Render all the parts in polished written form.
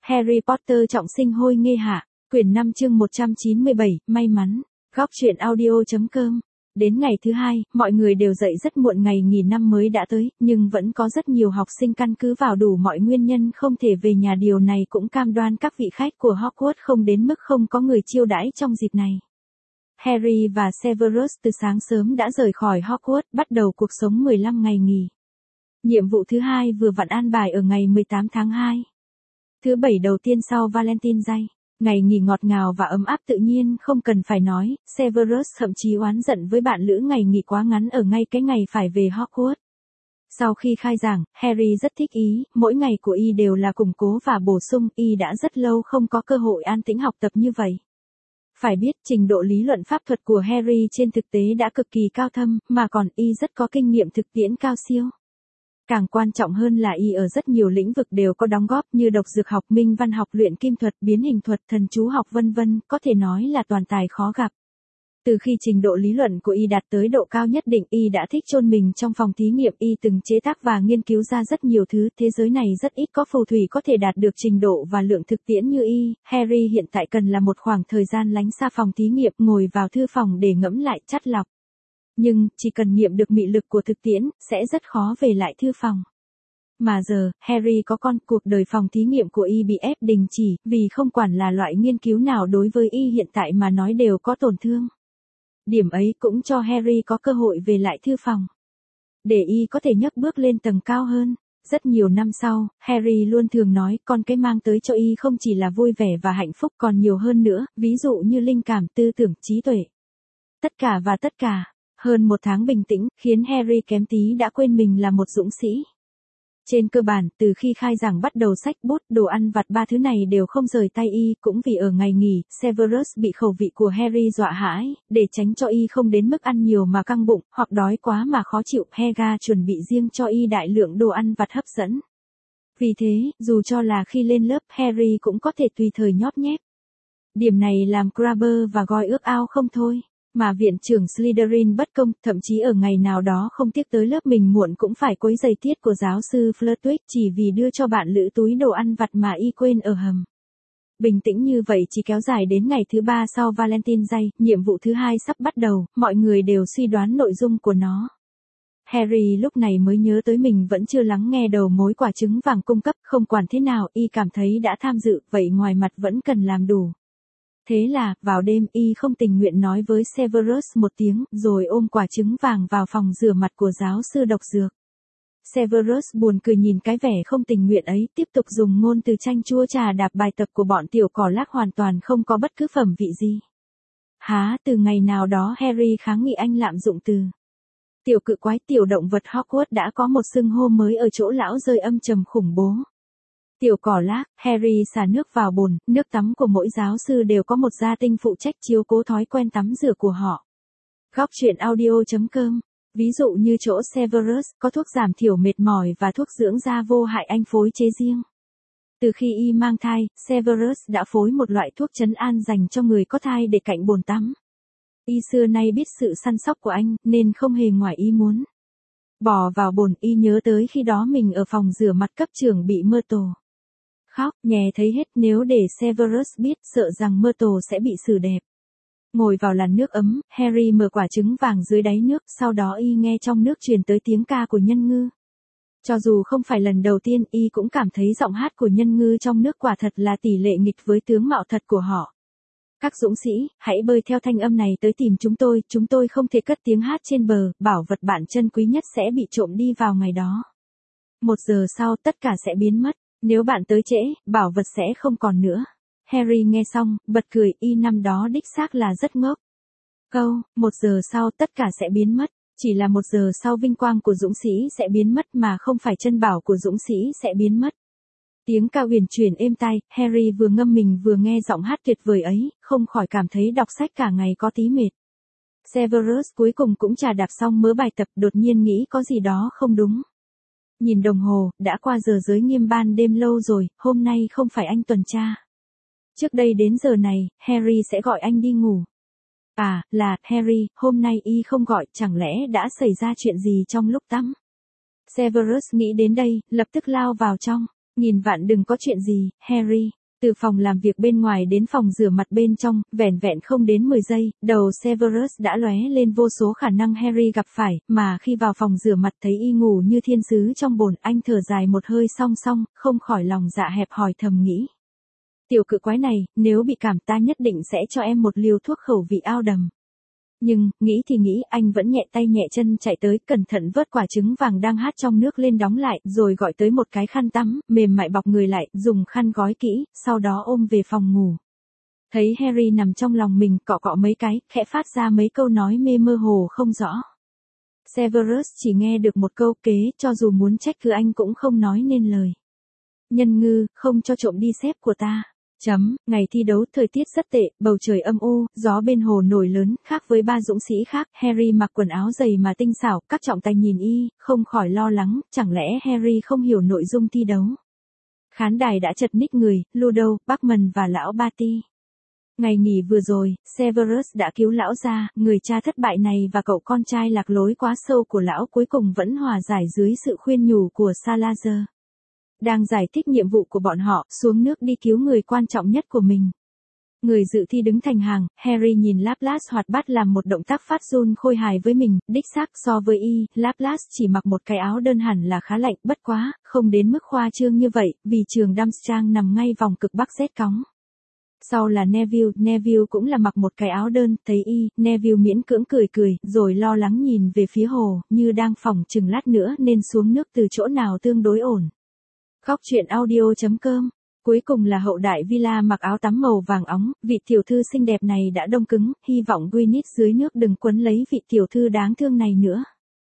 Harry Potter trọng sinh hôi nghê hạ, quyển 5 chương 197, may mắn, góc truyện audio.com. Đến ngày thứ hai, mọi người đều dậy rất muộn, ngày nghỉ năm mới đã tới, nhưng vẫn có rất nhiều học sinh căn cứ vào đủ mọi nguyên nhân không thể về nhà. Điều này cũng cam đoan các vị khách của Hogwarts không đến mức không có người chiêu đãi trong dịp này. Harry và Severus từ sáng sớm đã rời khỏi Hogwarts, bắt đầu cuộc sống 15 ngày nghỉ. Nhiệm vụ thứ hai vừa vặn an bài ở ngày 18 tháng 2. Thứ bảy đầu tiên sau Valentine Day. Ngày nghỉ ngọt ngào và ấm áp tự nhiên không cần phải nói, Severus thậm chí oán giận với bạn lữ ngày nghỉ quá ngắn ở ngay cái ngày phải về Hogwarts. Sau khi khai giảng, Harry rất thích ý, mỗi ngày của y đều là củng cố và bổ sung, y đã rất lâu không có cơ hội an tĩnh học tập như vậy. Phải biết, trình độ lý luận pháp thuật của Harry trên thực tế đã cực kỳ cao thâm, mà còn y rất có kinh nghiệm thực tiễn cao siêu. Càng quan trọng hơn là y ở rất nhiều lĩnh vực đều có đóng góp như độc dược học, minh văn học, luyện kim thuật, biến hình thuật, thần chú học vân vân, có thể nói là toàn tài khó gặp. Từ khi trình độ lý luận của y đạt tới độ cao nhất định, y đã thích chôn mình trong phòng thí nghiệm. Y từng chế tác và nghiên cứu ra rất nhiều thứ, thế giới này rất ít có phù thủy có thể đạt được trình độ và lượng thực tiễn như y. Harry hiện tại cần là một khoảng thời gian lánh xa phòng thí nghiệm, ngồi vào thư phòng để ngẫm lại, chắt lọc. Nhưng, chỉ cần nghiệm được mị lực của thực tiễn, sẽ rất khó về lại thư phòng. Mà giờ, Harry có con, cuộc đời phòng thí nghiệm của y bị ép đình chỉ, vì không quản là loại nghiên cứu nào đối với y hiện tại mà nói đều có tổn thương. Điểm ấy cũng cho Harry có cơ hội về lại thư phòng, để y có thể nhấc bước lên tầng cao hơn. Rất nhiều năm sau, Harry luôn thường nói, con cái mang tới cho y không chỉ là vui vẻ và hạnh phúc còn nhiều hơn nữa, ví dụ như linh cảm, tư tưởng, trí tuệ. Tất cả và tất cả. Hơn một tháng bình tĩnh, khiến Harry kém tí đã quên mình là một dũng sĩ. Trên cơ bản, từ khi khai giảng bắt đầu, sách bút, đồ ăn vặt, ba thứ này đều không rời tay y. Cũng vì ở ngày nghỉ, Severus bị khẩu vị của Harry dọa hãi, để tránh cho y không đến mức ăn nhiều mà căng bụng, hoặc đói quá mà khó chịu, Helga chuẩn bị riêng cho y đại lượng đồ ăn vặt hấp dẫn. Vì thế, dù cho là khi lên lớp, Harry cũng có thể tùy thời nhóp nhép. Điểm này làm Crabber và Goyle ước ao không thôi. Mà viện trưởng Slytherin bất công, thậm chí ở ngày nào đó không tiếc tới lớp mình muộn cũng phải quấy giày tiết của giáo sư Flitwick chỉ vì đưa cho bạn lữ túi đồ ăn vặt mà y quên ở hầm. Bình tĩnh như vậy chỉ kéo dài đến ngày thứ ba sau Valentine Day, nhiệm vụ thứ hai sắp bắt đầu, mọi người đều suy đoán nội dung của nó. Harry lúc này mới nhớ tới mình vẫn chưa lắng nghe đầu mối quả trứng vàng cung cấp, không quản thế nào, y cảm thấy đã tham dự, vậy ngoài mặt vẫn cần làm đủ. Thế là, vào đêm, y không tình nguyện nói với Severus một tiếng, rồi ôm quả trứng vàng vào phòng rửa mặt của giáo sư độc dược. Severus buồn cười nhìn cái vẻ không tình nguyện ấy, tiếp tục dùng ngôn từ chanh chua trà đạp bài tập của bọn tiểu cỏ lác hoàn toàn không có bất cứ phẩm vị gì. Từ ngày nào đó Harry kháng nghị anh lạm dụng từ tiểu cự quái. Tiểu động vật Hogwarts đã có một xưng hô mới ở chỗ lão rơi âm trầm khủng bố. Tiểu cỏ lác. Harry xả nước vào bồn, nước tắm của mỗi giáo sư đều có một gia tinh phụ trách chiếu cố thói quen tắm rửa của họ. Góc truyện audio.com. Ví dụ như chỗ Severus, có thuốc giảm thiểu mệt mỏi và thuốc dưỡng da vô hại anh phối chế riêng. Từ khi y mang thai, Severus đã phối một loại thuốc trấn an dành cho người có thai để cạnh bồn tắm. Y xưa nay biết sự săn sóc của anh, nên không hề ngoài ý muốn. Bỏ vào bồn, y nhớ tới khi đó mình ở phòng rửa mặt cấp trưởng bị Myrtle khóc, nhè thấy hết, nếu để Severus biết, sợ rằng Myrtle sẽ bị xử đẹp. Ngồi vào làn nước ấm, Harry mở quả trứng vàng dưới đáy nước, sau đó y nghe trong nước truyền tới tiếng ca của nhân ngư. Cho dù không phải lần đầu tiên, y cũng cảm thấy giọng hát của nhân ngư trong nước quả thật là tỷ lệ nghịch với tướng mạo thật của họ. Các dũng sĩ, hãy bơi theo thanh âm này tới tìm chúng tôi không thể cất tiếng hát trên bờ, bảo vật bạn chân quý nhất sẽ bị trộm đi vào ngày đó. 1 giờ sau tất cả sẽ biến mất. Nếu bạn tới trễ, bảo vật sẽ không còn nữa. Harry nghe xong, bật cười, y năm đó đích xác là rất ngốc. Câu, 1 giờ sau tất cả sẽ biến mất, chỉ là 1 giờ sau vinh quang của dũng sĩ sẽ biến mất mà không phải chân bảo của dũng sĩ sẽ biến mất. Tiếng ca huyền chuyển êm tai, Harry vừa ngâm mình vừa nghe giọng hát tuyệt vời ấy, không khỏi cảm thấy đọc sách cả ngày có tí mệt. Severus cuối cùng cũng trà đạp xong mớ bài tập, đột nhiên nghĩ có gì đó không đúng. Nhìn đồng hồ, đã qua giờ giới nghiêm ban đêm lâu rồi, hôm nay không phải anh tuần tra. Trước đây đến giờ này, Harry sẽ gọi anh đi ngủ. Là, Harry, hôm nay y không gọi, chẳng lẽ đã xảy ra chuyện gì trong lúc tắm? Severus nghĩ đến đây, lập tức lao vào trong. Nghìn vạn đừng có chuyện gì, Harry. Từ phòng làm việc bên ngoài đến phòng rửa mặt bên trong, vẻn vẹn không đến 10 giây, đầu Severus đã lóe lên vô số khả năng Harry gặp phải, mà khi vào phòng rửa mặt thấy y ngủ như thiên sứ trong bồn, anh thở dài một hơi song song, không khỏi lòng dạ hẹp hòi thầm nghĩ. Tiểu cự quái này, nếu bị cảm ta nhất định sẽ cho em một liều thuốc khẩu vị ao đầm. Nhưng, nghĩ thì nghĩ, anh vẫn nhẹ tay nhẹ chân chạy tới, cẩn thận vớt quả trứng vàng đang hát trong nước lên đóng lại, rồi gọi tới một cái khăn tắm, mềm mại bọc người lại, dùng khăn gói kỹ, sau đó ôm về phòng ngủ. Thấy Harry nằm trong lòng mình, cọ cọ mấy cái, khẽ phát ra mấy câu nói mơ hồ không rõ. Severus chỉ nghe được một câu kế, cho dù muốn trách cứ anh cũng không nói nên lời. Nhân ngư, không cho trộm đi xếp của ta. Ngày thi đấu thời tiết rất tệ, bầu trời âm u, gió bên hồ nổi lớn, khác với ba dũng sĩ khác, Harry mặc quần áo dày mà tinh xảo, các trọng tài nhìn y, không khỏi lo lắng, chẳng lẽ Harry không hiểu nội dung thi đấu. Khán đài đã chật ních người, Ludo, Buckman và lão Barty. Ngày nghỉ vừa rồi, Severus đã cứu lão ra, người cha thất bại này và cậu con trai lạc lối quá sâu của lão cuối cùng vẫn hòa giải dưới sự khuyên nhủ của Salazar. Đang giải thích nhiệm vụ của bọn họ, xuống nước đi cứu người quan trọng nhất của mình. Người dự thi đứng thành hàng, Harry nhìn Laplace hoạt bát làm một động tác phát run khôi hài với mình, đích xác so với y, Laplace chỉ mặc một cái áo đơn hẳn là khá lạnh, bất quá, không đến mức khoa trương như vậy, vì trường Durmstrang nằm ngay vòng cực bắc rét cóng. Sau là Neville cũng là mặc một cái áo đơn, thấy y, Neville miễn cưỡng cười, rồi lo lắng nhìn về phía hồ, như đang phỏng chừng lát nữa nên xuống nước từ chỗ nào tương đối ổn. Góc truyện audio.com. Cuối cùng là hậu đại Villa mặc áo tắm màu vàng óng, vị tiểu thư xinh đẹp này đã đông cứng, hy vọng Gwyneth dưới nước đừng quấn lấy vị tiểu thư đáng thương này nữa.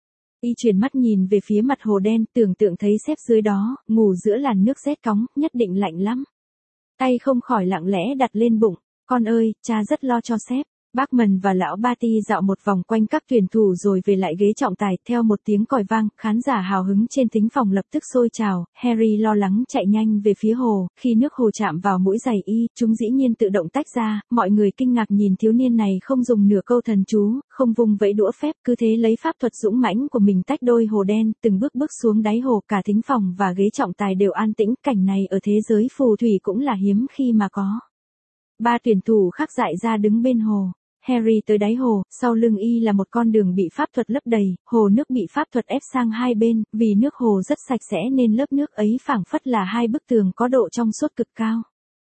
Y chuyển mắt nhìn về phía mặt hồ đen, tưởng tượng thấy sếp dưới đó, ngủ giữa làn nước rét cóng, nhất định lạnh lắm. Tay không khỏi lặng lẽ đặt lên bụng, con ơi, cha rất lo cho sếp. Buckman và lão Barty dạo một vòng quanh các tuyển thủ rồi về lại ghế trọng tài, theo một tiếng còi vang, khán giả hào hứng trên thính phòng lập tức sôi trào, Harry lo lắng chạy nhanh về phía hồ, khi nước hồ chạm vào mũi giày y, chúng dĩ nhiên tự động tách ra, mọi người kinh ngạc nhìn thiếu niên này không dùng nửa câu thần chú, không vung vẫy đũa phép, cứ thế lấy pháp thuật dũng mãnh của mình tách đôi hồ đen, từng bước xuống đáy hồ, cả thính phòng và ghế trọng tài đều an tĩnh, cảnh này ở thế giới phù thủy cũng là hiếm khi mà có. Ba tuyển thủ khác dại ra đứng bên hồ. Harry tới đáy hồ, sau lưng y là một con đường bị pháp thuật lấp đầy, hồ nước bị pháp thuật ép sang hai bên, vì nước hồ rất sạch sẽ nên lớp nước ấy phảng phất là hai bức tường có độ trong suốt cực cao.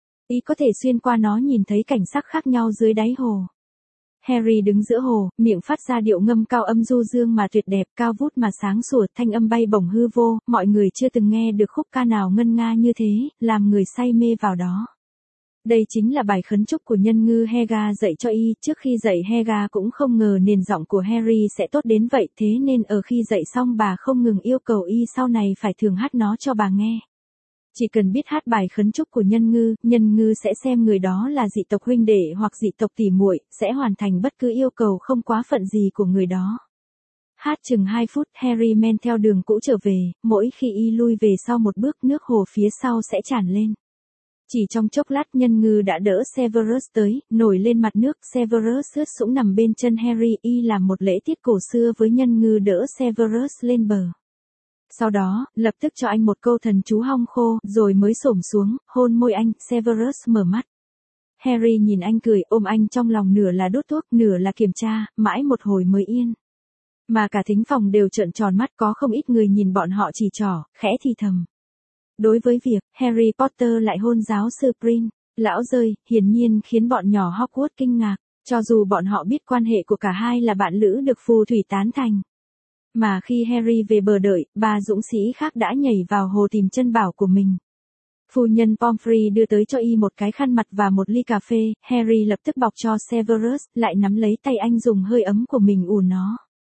Y có thể xuyên qua nó nhìn thấy cảnh sắc khác nhau dưới đáy hồ. Harry đứng giữa hồ, miệng phát ra điệu ngâm cao âm du dương mà tuyệt đẹp, cao vút mà sáng sủa, thanh âm bay bổng hư vô, mọi người chưa từng nghe được khúc ca nào ngân nga như thế, làm người say mê vào đó. Đây chính là bài khấn chúc của nhân ngư Hega dạy cho y, trước khi dạy Hega cũng không ngờ nền giọng của Harry sẽ tốt đến vậy, thế nên ở khi dạy xong bà không ngừng yêu cầu y sau này phải thường hát nó cho bà nghe. Chỉ cần biết hát bài khấn chúc của nhân ngư sẽ xem người đó là dị tộc huynh đệ hoặc dị tộc tỉ muội, sẽ hoàn thành bất cứ yêu cầu không quá phận gì của người đó. Hát chừng 2 phút, Harry men theo đường cũ trở về, mỗi khi y lui về sau một bước nước hồ phía sau sẽ tràn lên. Chỉ trong chốc lát nhân ngư đã đỡ Severus tới, nổi lên mặt nước, Severus ướt sũng nằm bên chân Harry, y làm một lễ tiết cổ xưa với nhân ngư đỡ Severus lên bờ. Sau đó, lập tức cho anh một câu thần chú hong khô, rồi mới xổm xuống, hôn môi anh, Severus mở mắt. Harry nhìn anh cười, ôm anh trong lòng, nửa là đốt thuốc, nửa là kiểm tra, mãi một hồi mới yên. Mà cả thính phòng đều trợn tròn mắt, có không ít người nhìn bọn họ chỉ trỏ, khẽ thì thầm. Đối với việc Harry Potter lại hôn giáo sư Prin, lão rơi, hiển nhiên khiến bọn nhỏ Hogwarts kinh ngạc, cho dù bọn họ biết quan hệ của cả hai là bạn lữ được phù thủy tán thành. Mà khi Harry về bờ đợi, ba dũng sĩ khác đã nhảy vào hồ tìm chân bảo của mình. Phu nhân Pomfrey đưa tới cho y một cái khăn mặt và một ly cà phê, Harry lập tức bọc cho Severus, lại nắm lấy tay anh dùng hơi ấm của mình ủn nó.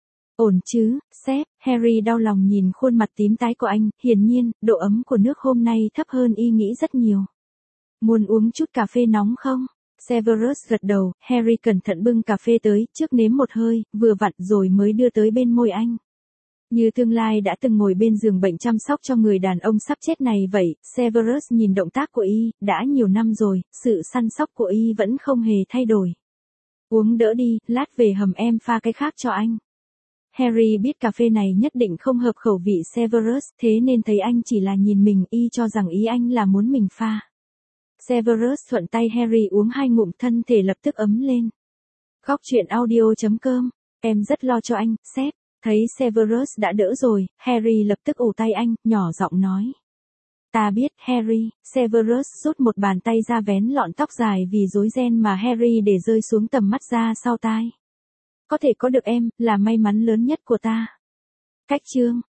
Ổn chứ, sếp, Harry đau lòng nhìn khuôn mặt tím tái của anh, hiển nhiên, độ ấm của nước hôm nay thấp hơn y nghĩ rất nhiều. Muốn uống chút cà phê nóng không? Severus gật đầu, Harry cẩn thận bưng cà phê tới, trước nếm một hơi, vừa vặn rồi mới đưa tới bên môi anh. Như tương lai đã từng ngồi bên giường bệnh chăm sóc cho người đàn ông sắp chết này vậy, Severus nhìn động tác của y, đã nhiều năm rồi, sự săn sóc của y vẫn không hề thay đổi. Uống đỡ đi, lát về hầm em pha cái khác cho anh. Harry biết cà phê này nhất định không hợp khẩu vị Severus, thế nên thấy anh chỉ là nhìn mình y cho rằng ý anh là muốn mình pha. Severus thuận tay Harry uống 2 ngụm, thân thể lập tức ấm lên. Góc truyện audio.com, em rất lo cho anh, sếp. Thấy Severus đã đỡ rồi, Harry lập tức ủ tay anh, nhỏ giọng nói. Ta biết, Harry. Severus rút một bàn tay ra vén lọn tóc dài vì rối ren mà Harry để rơi xuống tầm mắt ra sau tai. Có thể có được em, là may mắn lớn nhất của ta. Cách chương.